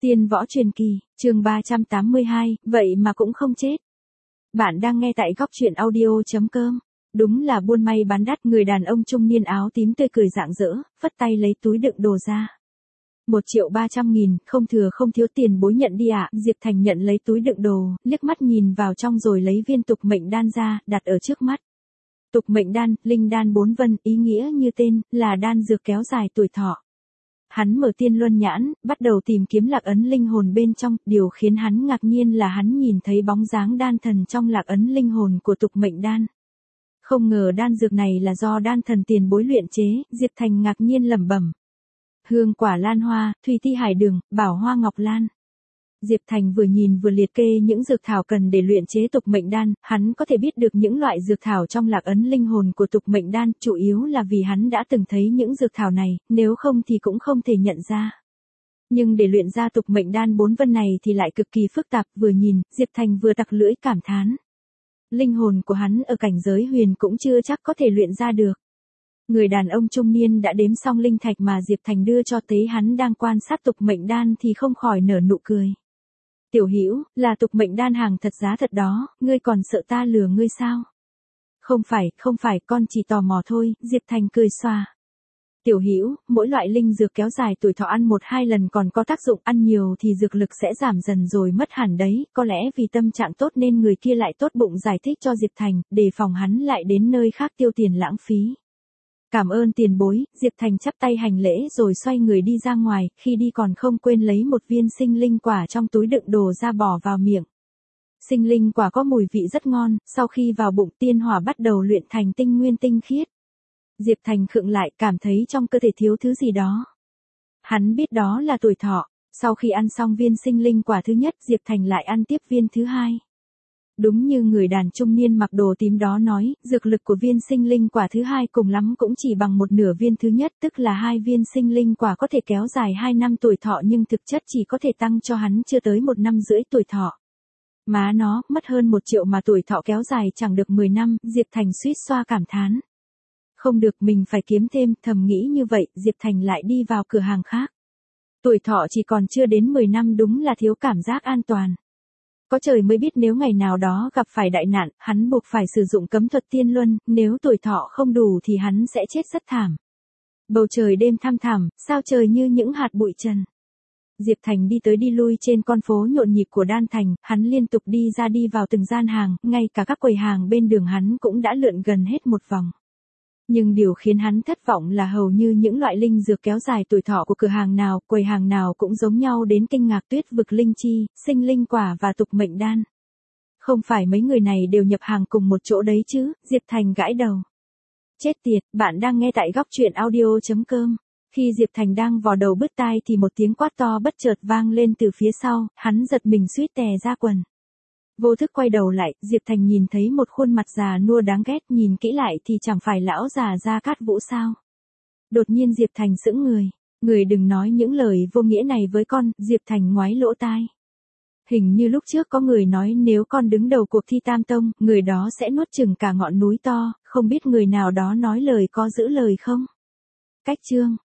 Tiên võ truyền kỳ, chương 382, vậy mà cũng không chết. Bạn đang nghe tại góc truyện audio.com. Đúng là buôn may bán đắt, người đàn ông trung niên áo tím tươi cười rạng rỡ, phất tay lấy túi đựng đồ ra. 1.300.000, không thừa không thiếu, tiền bối nhận đi ạ. Diệp Thành nhận lấy túi đựng đồ, liếc mắt nhìn vào trong rồi lấy viên tục mệnh đan ra, đặt ở trước mắt. Tục mệnh đan, linh đan 4 vân, ý nghĩa như tên, là đan dược kéo dài tuổi thọ. Hắn mở tiên luân nhãn, bắt đầu tìm kiếm lạc ấn linh hồn bên trong, điều khiến hắn ngạc nhiên là hắn nhìn thấy bóng dáng đan thần trong lạc ấn linh hồn của tục mệnh đan. Không ngờ đan dược này là do đan thần tiền bối luyện chế, Diệp Thành ngạc nhiên lẩm bẩm. Hương quả lan hoa, thủy ti hải đường, bảo hoa ngọc lan. Diệp Thành vừa nhìn vừa liệt kê những dược thảo cần để luyện chế tục mệnh đan, hắn có thể biết được những loại dược thảo trong lạc ấn linh hồn của tục mệnh đan, chủ yếu là vì hắn đã từng thấy những dược thảo này, nếu không thì cũng không thể nhận ra. Nhưng để luyện ra tục mệnh đan 4 vân này thì lại cực kỳ phức tạp, vừa nhìn, Diệp Thành vừa tặc lưỡi cảm thán. Linh hồn của hắn ở cảnh giới huyền cũng chưa chắc có thể luyện ra được. Người đàn ông trung niên đã đếm xong linh thạch mà Diệp Thành đưa cho, thấy hắn đang quan sát tục mệnh đan thì không khỏi nở nụ cười. Tiểu Hữu, là tục mệnh đan hàng thật giá thật đó, ngươi còn sợ ta lừa ngươi sao? Không phải, con chỉ tò mò thôi, Diệp Thành cười xòa. Tiểu Hữu, mỗi loại linh dược kéo dài tuổi thọ ăn 1-2 lần còn có tác dụng, ăn nhiều thì dược lực sẽ giảm dần rồi mất hẳn đấy, có lẽ vì tâm trạng tốt nên người kia lại tốt bụng giải thích cho Diệp Thành, đề phòng hắn lại đến nơi khác tiêu tiền lãng phí. Cảm ơn tiền bối, Diệp Thành chắp tay hành lễ rồi xoay người đi ra ngoài, khi đi còn không quên lấy một viên sinh linh quả trong túi đựng đồ ra bỏ vào miệng. Sinh linh quả có mùi vị rất ngon, sau khi vào bụng tiên hỏa bắt đầu luyện thành tinh nguyên tinh khiết. Diệp Thành khựng lại, cảm thấy trong cơ thể thiếu thứ gì đó. Hắn biết đó là tuổi thọ, sau khi ăn xong viên sinh linh quả thứ nhất, Diệp Thành lại ăn tiếp viên thứ hai. Đúng như người đàn trung niên mặc đồ tím đó nói, dược lực của viên sinh linh quả thứ hai cùng lắm cũng chỉ bằng 1/2 viên thứ nhất, tức là 2 viên sinh linh quả có thể kéo dài 2 năm tuổi thọ nhưng thực chất chỉ có thể tăng cho hắn chưa tới 1 năm rưỡi tuổi thọ. Má nó, mất hơn 1 triệu mà tuổi thọ kéo dài chẳng được 10 năm, Diệp Thành suýt xoa cảm thán. Không được, mình phải kiếm thêm, thầm nghĩ như vậy, Diệp Thành lại đi vào cửa hàng khác. Tuổi thọ chỉ còn chưa đến 10 năm đúng là thiếu cảm giác an toàn. Có trời mới biết nếu ngày nào đó gặp phải đại nạn, hắn buộc phải sử dụng cấm thuật tiên luân, nếu tuổi thọ không đủ thì hắn sẽ chết rất thảm. Bầu trời đêm thăm thẳm, sao trời như những hạt bụi trần. Diệp Thành đi tới đi lui trên con phố nhộn nhịp của Đan Thành, hắn liên tục đi ra đi vào từng gian hàng, ngay cả các quầy hàng bên đường hắn cũng đã lượn gần hết một vòng. Nhưng điều khiến hắn thất vọng là hầu như những loại linh dược kéo dài tuổi thọ của cửa hàng nào, quầy hàng nào cũng giống nhau đến kinh ngạc, tuyết vực linh chi, sinh linh quả và tục mệnh đan. Không phải mấy người này đều nhập hàng cùng một chỗ đấy chứ, Diệp Thành gãi đầu. Chết tiệt, bạn đang nghe tại góc truyện audio.com. Khi Diệp Thành đang vò đầu bứt tai thì một tiếng quát to bất chợt vang lên từ phía sau, hắn giật mình suýt tè ra quần. Vô thức quay đầu lại, Diệp Thành nhìn thấy một khuôn mặt già nua đáng ghét, nhìn kỹ lại thì chẳng phải lão già Gia Cát Vũ sao. Đột nhiên Diệp Thành sững người. Người đừng nói những lời vô nghĩa này với con, Diệp Thành ngoái lỗ tai. Hình như lúc trước có người nói nếu con đứng đầu cuộc thi Tam Tông, người đó sẽ nuốt chửng cả ngọn núi to, không biết người nào đó nói lời có giữ lời không? Cách chương.